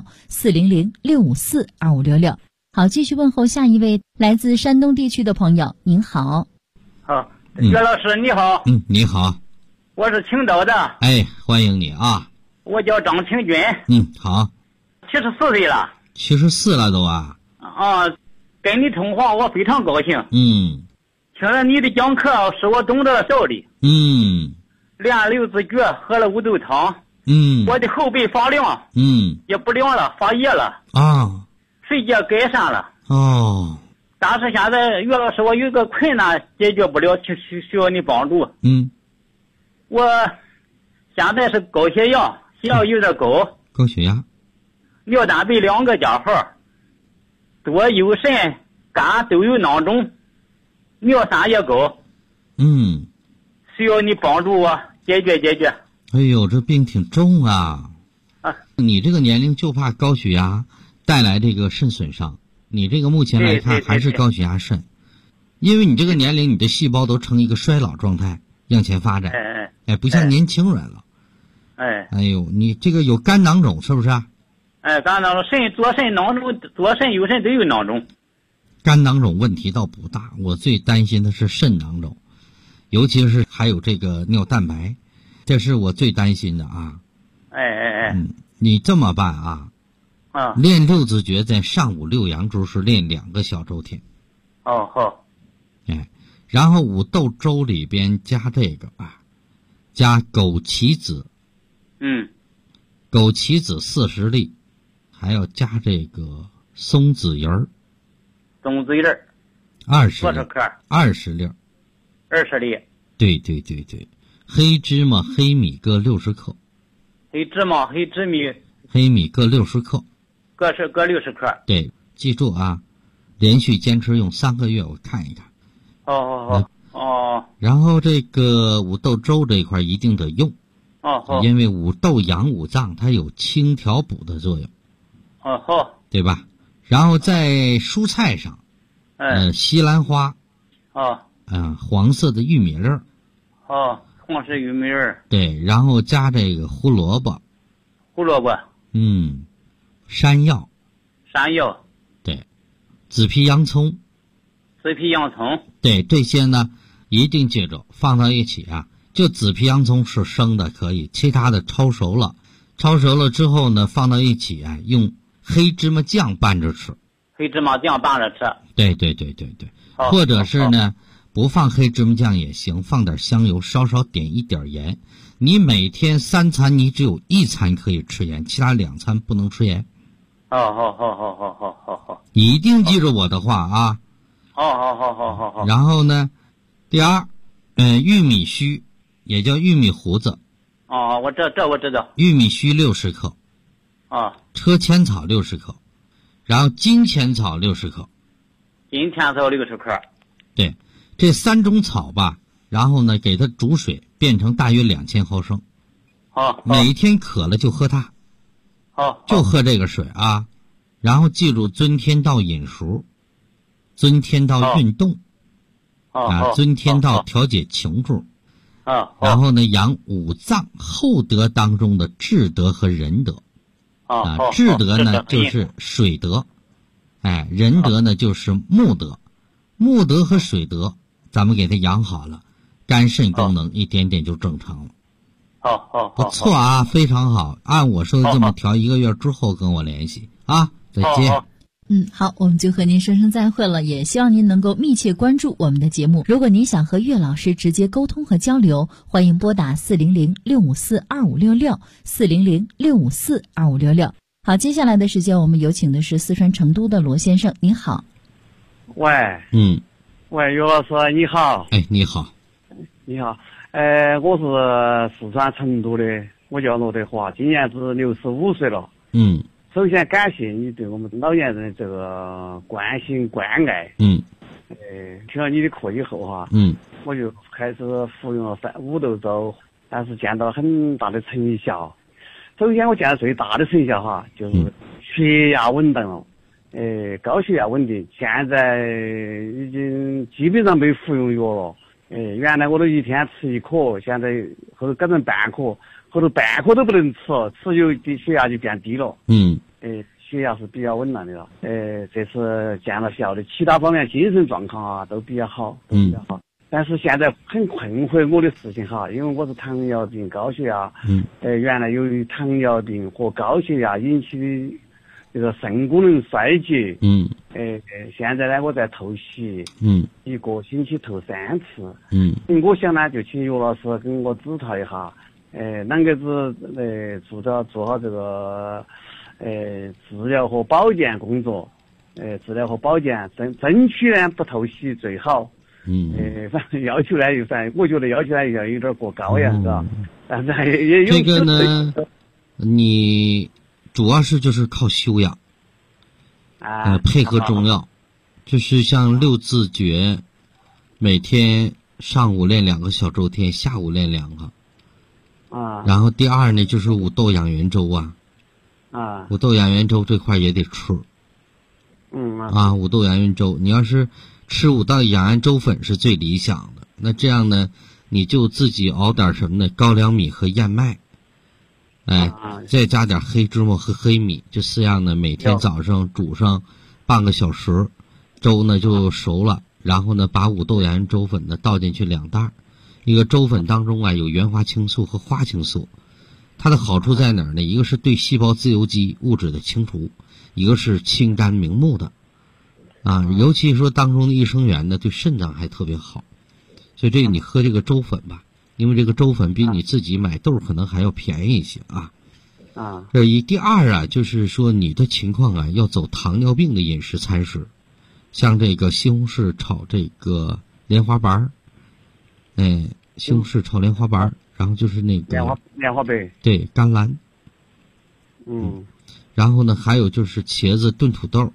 400-654-2566。好，继续问候下一位来自山东地区的朋友。您好。 好，岳老师你好。 你好。 我是青岛的。 欢迎你啊。 我叫张清军。 好。 74岁了。 74了都啊。 跟你通话我非常高兴。听了你的讲课使我懂得了道理。练六字诀，喝了五豆汤。我的后背发凉。也不凉了，发热了。睡觉改善了。但是现在岳老师我有一个困难解决不了，需要你帮助。我现在是高血压，血压有点高。 高血压。 尿蛋白2个加号，多有肾肝都有囊肿，尿酸也高。需要你帮助我解决。 哎呦，这病挺重啊！你这个年龄就怕高血压带来这个肾损伤，你这个目前来看还是高血压肾，因为你这个年龄你的细胞都呈一个衰老状态向前发展。不像年轻人了。哎呦，你这个有肝囊肿是不是？ 肝囊肿，左肾囊肿，左肾右肾都有囊肿。 肝囊肿问题倒不大，我最担心的是肾囊肿，尤其是还有这个尿蛋白，这是我最担心的啊。你这么办啊？练六字诀在上午6阳烛是练2个小周天。 好。 然后五豆粥里边加这个加枸杞子。枸杞子40粒，还要加这个松子仁儿。 松子仁儿 20 粒。 20粒。 20粒。 对。黑芝麻、黑米各60克。 黑芝麻、黑紫米。 黑米各60克。 各60克。 对，记住啊，连续坚持用3个月，我看一看。然后这个五豆粥这一块一定得用。因为五豆养五脏，它有清调补的作用。对吧？然后在蔬菜上，西兰花。黄色的玉米粒儿。 黄色玉米粒儿。 对，然后加这个胡萝卜。山药。对，紫皮洋葱。对，这些呢一定记住放到一起啊。就紫皮洋葱是生的可以，其他的焯熟了之后呢放到一起用黑芝麻酱拌着吃。 黑芝麻酱拌着吃。 对，或者是呢，不放黑芝麻酱也行，放点香油，稍稍点一点盐。你每天3餐你只有1餐可以吃盐，其他2餐不能吃盐。 好。 你一定记住我的话啊。 好。 然后呢，第二，玉米须也叫玉米胡子。 我知道。 玉米须60克。车前草60克，然后金钱草60克。 金钱草60克。 对，这3种草吧，然后呢，给它煮水变成大约2000毫升。每天渴了就喝它。就喝这个水啊。然后记住遵天道饮熟，遵天道运动，遵天道调节情志。然后呢，养5脏厚德当中的智德和仁德。智德呢就是水德，仁德呢就是木德。木德和水德咱们给它养好了，肝肾功能一点点就正常了。不错啊，非常好，按我说的这么调，1个月之后跟我联系啊，再见。 好，我们就和您说声再会了，也希望您能够密切关注我们的节目。如果您想和岳老师直接沟通和交流，欢迎拨打400-654-2566 400-654-2566。好，接下来的时间我们有请的是四川成都的罗先生，您好。 喂，岳老师你好。 你好。 你好，我是四川成都的，我叫罗德华，今年是65岁了。首先感谢你对我们老年人的这个关心关爱。听了你的课以后哈，我就开始服用了5豆粥，但是见到很大的成效。首先我见到最大的成效哈，就是血压稳定了，高血压稳定，现在已经基本上没服用药了。原来我都一天吃1颗，现在后头改成半颗，后头半颗都不能吃，吃就血压就变低了。血压是比较稳当的了。这次见了效的，其他方面精神状况都比较好，但是现在很困惑我的事情哈，因为我是糖尿病、高血压。原来由于糖尿病和高血压引起的这个肾功能衰竭。现在呢，我在透析。1个星期透3次。我想呢，就请岳老师跟我指导一下，啷个子做好这个治疗和保健工作。治疗和保健争取呢不透析最好。反正要求呢我觉得要求呢要有点过高呀，是吧？但是也有这个呢，你主要是就是靠修养，配合中药，就是像6字诀，每天上午练2个小周天，下午练2个。然后第二呢，就是5豆养元粥5豆养元粥这块也得吃。5豆养元粥，你要是吃5豆养元粥粉是最理想的。那这样呢，你就自己熬点什么呢？高粱米和燕麦，再加点黑芝麻和黑米，这4样呢，每天早上煮上半个小时，粥呢就熟了。然后呢，把5豆养元粥粉呢倒进去2袋。一个粥粉当中有原花青素和花青素，它的好处在哪儿呢？一个是对细胞自由基物质的清除，一个是清肝明目的。尤其说当中的益生元呢，对肾脏还特别好，所以这个你喝这个粥粉吧，因为这个粥粉比你自己买豆可能还要便宜一些这一。第二就是说你的情况要走糖尿病的饮食餐食，像这个西红柿炒这个莲花白西红柿炒莲花白，然后就是那个莲花白， 对，甘蓝。然后呢，还有就是茄子炖土豆。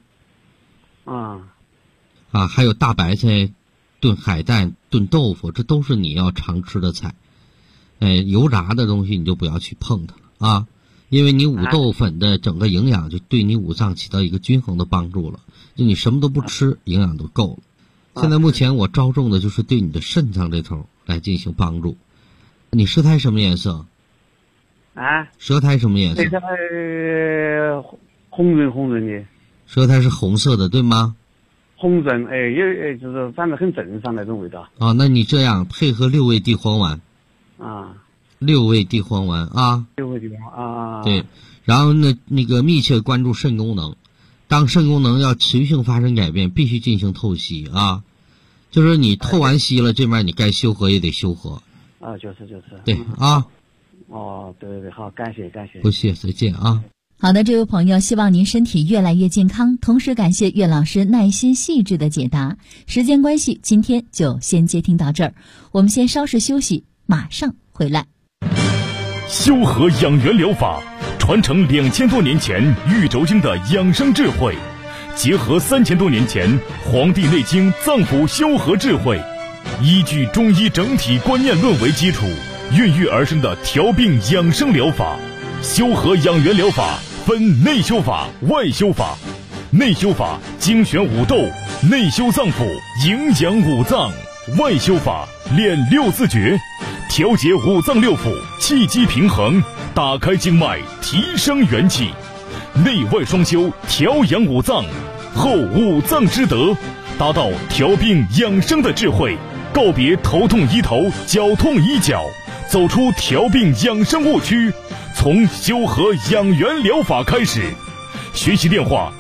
还有大白菜炖海带炖豆腐，这都是你要常吃的菜。油炸的东西你就不要去碰它了因为你5豆粉的整个营养就对你5脏起到一个均衡的帮助了，就你什么都不吃，营养都够了。现在目前我着重的就是对你的肾脏这头来进行帮助。你舌苔什么颜色？舌苔什么颜色？ 舌苔红润的。 舌苔是红色的，对吗？ 红润，也就是反正很正常那种味道。 那你这样配合6味地黄丸。6味地黄丸 6味地黄对，然后呢，那个密切关注肾功能， 当肾功能要持续性发生改变，必须进行透析啊。就是你透完析了，这面你该修合也得修合。 啊，就是。 对啊。 哦，对，好，感谢。 不谢，再见啊。 好的，这位朋友，希望您身体越来越健康，同时感谢岳老师耐心细致的解答。时间关系，今天就先接听到这儿，我们先稍事休息，马上回来。 修和养元疗法传承2000多年前玉轴经的养生智慧，结合3000多年前《黄帝内经》脏腑修和智慧，依据中医整体观念论为基础，孕育而生的调病养生疗法。修和养元疗法分内修法、外修法。内修法精选五斗，内修脏腑，营养五脏；外修法练6字诀，调节五脏六腑，气机平衡，打开经脉，提升元气。内外双修，调养五脏，后五脏之德，达到调病养生的智慧，告别头痛医头，脚痛医脚，走出调病养生误区，从修和养元疗法开始。学习电话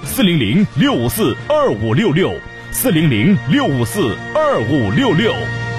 400-654-2566，400-654-2566。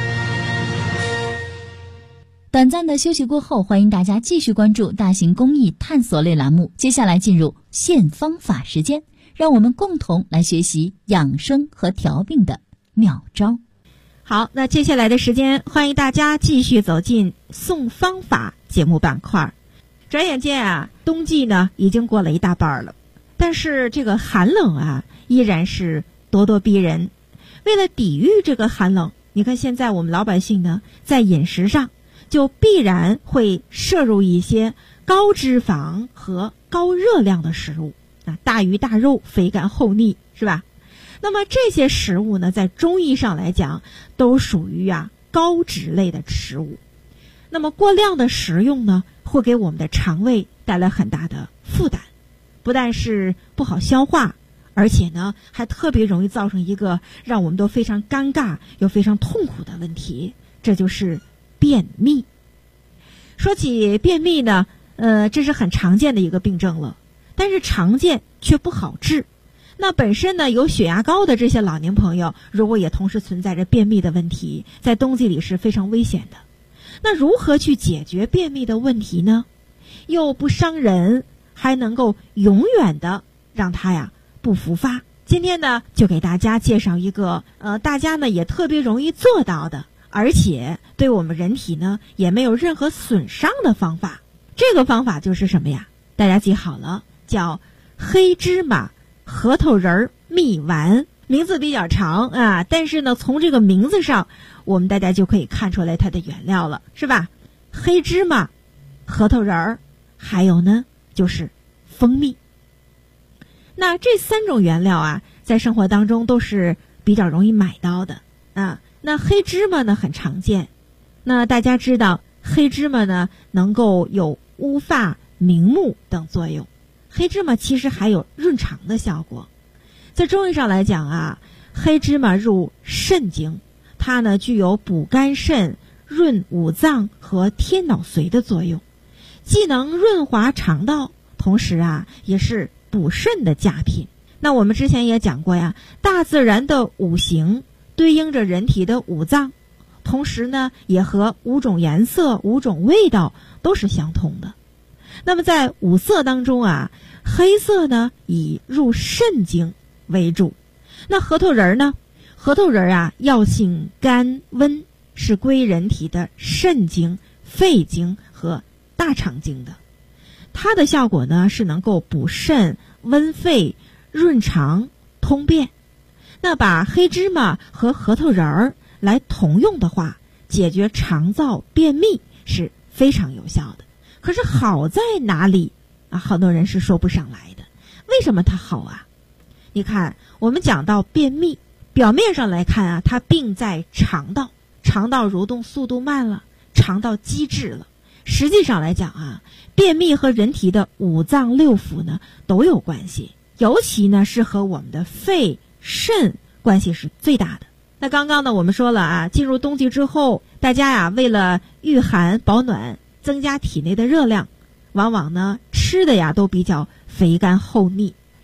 短暂的休息过后，欢迎大家继续关注大型公益探索类栏目。接下来进入现方法时间，让我们共同来学习养生和调病的妙招。 好，那接下来的时间，欢迎大家继续走进送方法节目板块。转眼间啊，冬季呢已经过了一大半了，但是这个寒冷啊依然是咄咄逼人。为了抵御这个寒冷，你看现在我们老百姓呢，在饮食上就必然会摄入一些高脂肪和高热量的食物啊，大鱼大肉，肥甘厚腻，是吧？那么这些食物呢，在中医上来讲，都属于高脂类的食物。那么过量的食用呢，会给我们的肠胃带来很大的负担，不但是不好消化，而且呢，还特别容易造成一个让我们都非常尴尬又非常痛苦的问题，这就是便秘。说起便秘呢，这是很常见的一个病症了，但是常见却不好治。那本身呢，有血压高的这些老年朋友，如果也同时存在着便秘的问题，在冬季里是非常危险的。那如何去解决便秘的问题呢？又不伤人，还能够永远的让它不复发。今天呢，就给大家介绍一个大家呢也特别容易做到的，而且对我们人体呢也没有任何损伤的方法。这个方法就是什么呀？大家记好了，叫黑芝麻核桃仁蜜丸。名字比较长啊，但是呢，从这个名字上，我们大家就可以看出来它的原料了，是吧？黑芝麻、核桃仁，还有呢就是蜂蜜。那这3种原料在生活当中都是比较容易买到的啊。那黑芝麻呢很常见，那大家知道黑芝麻呢能够有乌发、明目等作用。黑芝麻其实还有润肠的效果。在中医上来讲黑芝麻入肾经，它呢具有补肝肾、润五脏和添脑髓的作用，既能润滑肠道，同时也是补肾的佳品。那我们之前也讲过大自然的五行对应着人体的五脏，同时呢也和5种颜色、5种味道都是相同的。那么在五色当中黑色呢以入肾经为主。那核桃仁呢？核桃仁药性甘温，是归人体的肾经、肺经和大肠经的。它的效果呢是能够补肾、温肺、润肠、通便。那把黑芝麻和核桃仁来同用的话，解决肠燥便秘是非常有效的。可是好在哪里好多人是说不上来的。为什么它好你看，我们讲到便秘，表面上来看它病在肠道，肠道蠕动速度慢了，肠道积滞了。实际上来讲便秘和人体的五脏六腑呢都有关系，尤其呢是和我们的肺、肾关系是最大的。那刚刚呢我们说了进入冬季之后，大家为了御寒保暖，增加体内的热量，往往呢吃的都比较肥甘厚腻。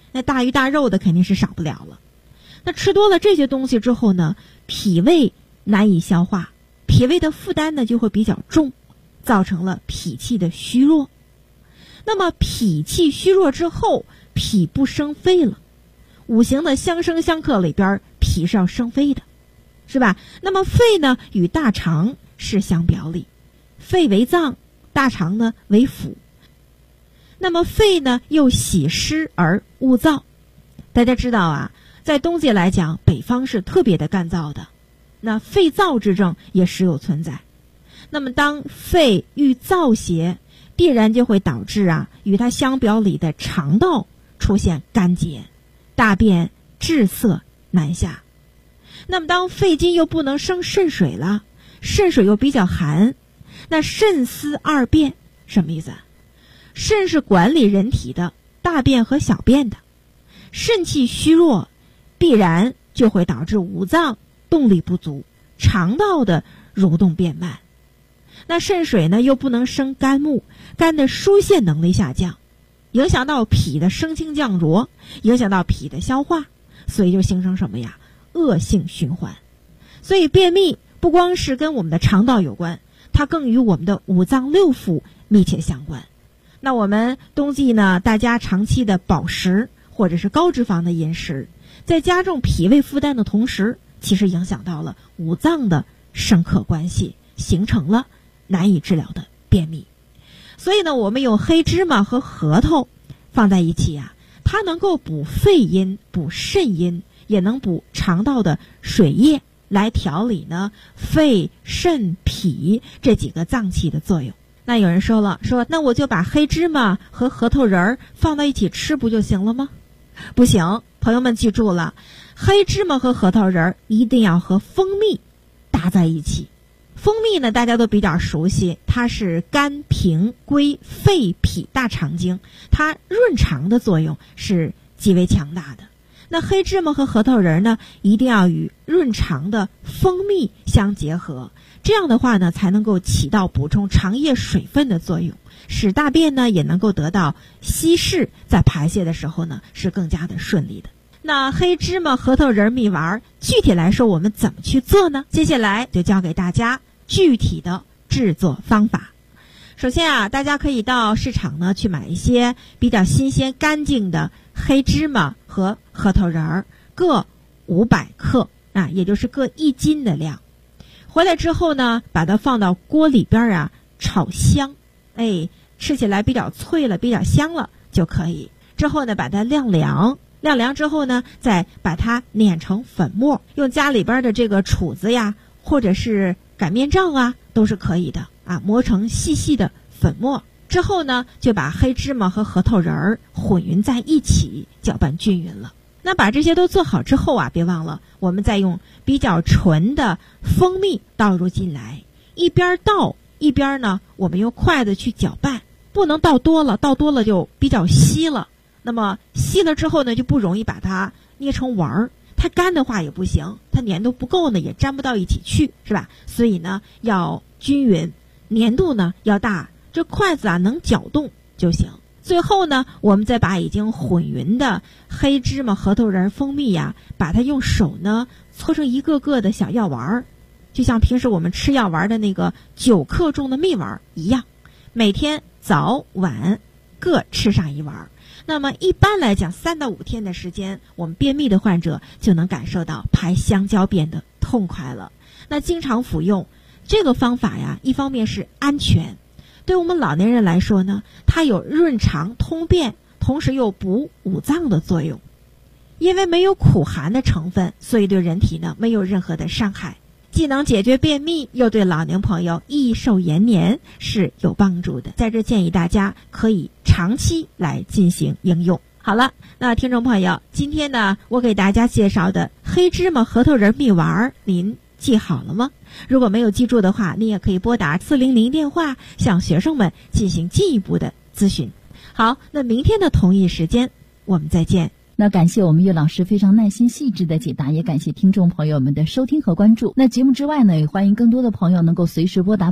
那大鱼大肉的肯定是少不了了。那吃多了这些东西之后呢，脾胃难以消化，脾胃的负担呢就会比较重，造成了脾气的虚弱。那么脾气虚弱之后，脾不生肺了。五行的相生相克里边，脾是要生肺的，是吧？那么肺呢与大肠是相表里，肺为脏，大肠呢为腑。那么肺呢又喜湿而恶燥。大家知道啊，在冬季来讲，北方是特别的干燥的，那肺燥之症也时有存在。那么当肺遇燥邪，必然就会导致与它相表里的肠道出现干结，大便滞涩难下。那么当肺经又不能生肾水了，肾水又比较寒，那肾司二便什么意思？肾是管理人体的大便和小便的，肾气虚弱，必然就会导致五脏动力不足，肠道的蠕动变慢。那肾水呢又不能生肝木，肝的疏泄能力下降，影响到脾的升清降浊，影响到脾的消化，所以就形成什么呀？恶性循环。所以便秘不光是跟我们的肠道有关，它更与我们的五脏六腑密切相关。那我们冬季呢，大家长期的饱食或者是高脂肪的饮食，在加重脾胃负担的同时，其实影响到了五脏的生克关系，形成了难以治疗的便秘。所以呢，我们用黑芝麻和核桃放在一起它能够补肺阴、补肾阴，也能补肠道的水液，来调理呢肺、肾、脾这几个脏器的作用。那有人说了，那我就把黑芝麻和核桃仁放在一起吃不就行了吗？不行，朋友们记住了，黑芝麻和核桃仁一定要和蜂蜜搭在一起。蜂蜜呢，大家都比较熟悉，它是肝、脾、归、肺、脾大肠经，它润肠的作用是极为强大的。那黑芝麻和核桃仁呢，一定要与润肠的蜂蜜相结合，这样的话呢，才能够起到补充肠液水分的作用，使大便呢也能够得到稀释，在排泄的时候呢是更加的顺利的。那黑芝麻核桃仁蜜丸具体来说我们怎么去做呢？接下来就教给大家具体的制作方法。首先大家可以到市场呢去买一些比较新鲜干净的黑芝麻和核桃仁各500克也就是各1斤的量。回来之后呢，把它放到锅里边炒香，吃起来比较脆了，比较香了就可以。之后呢，把它晾凉之后呢，再把它碾成粉末，用家里边的这个杵子或者是擀面杖都是可以的磨成细细的粉末。之后呢，就把黑芝麻和核桃仁混匀在一起，搅拌均匀了。那把这些都做好之后别忘了我们再用比较纯的蜂蜜倒入进来，一边倒一边呢我们用筷子去搅拌，不能倒多了就比较稀了。那么稀了之后呢，就不容易把它捏成丸儿，太干的话也不行，它粘度不够呢也粘不到一起去，是吧？所以呢要均匀，粘度呢要大，这筷子能搅动就行。最后呢，我们再把已经混匀的黑芝麻、核桃仁、蜂蜜把它用手呢搓成一个个的小药丸，就像平时我们吃药丸的那个9克重的蜜丸一样，每天早晚各吃上1丸。那么一般来讲3到5天的时间，我们便秘的患者就能感受到排香蕉变得痛快了。那经常服用这个方法一方面是安全，对我们老年人来说呢，它有润肠通便，同时又补五脏的作用。因为没有苦寒的成分，所以对人体呢没有任何的伤害，既能解决便秘，又对老年朋友益寿延年是有帮助的。在这建议大家可以长期来进行应用。好了，那听众朋友，今天呢我给大家介绍的黑芝麻核桃仁蜜丸您记好了吗？如果没有记住的话，您也可以拨打400电话向学生们进行进一步的咨询。好，那明天的同一时间我们再见。 那感谢我们岳老师非常耐心细致的解答，也感谢听众朋友们的收听和关注。那节目之外呢，也欢迎更多的朋友能够随时拨打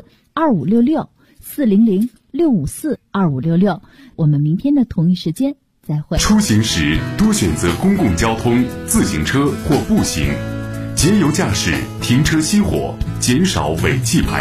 400-654-2566 400-654-2566。我们明天的同一时间再会。 出行时多选择公共交通、自行车或步行，节油驾驶，停车熄火，减少尾气排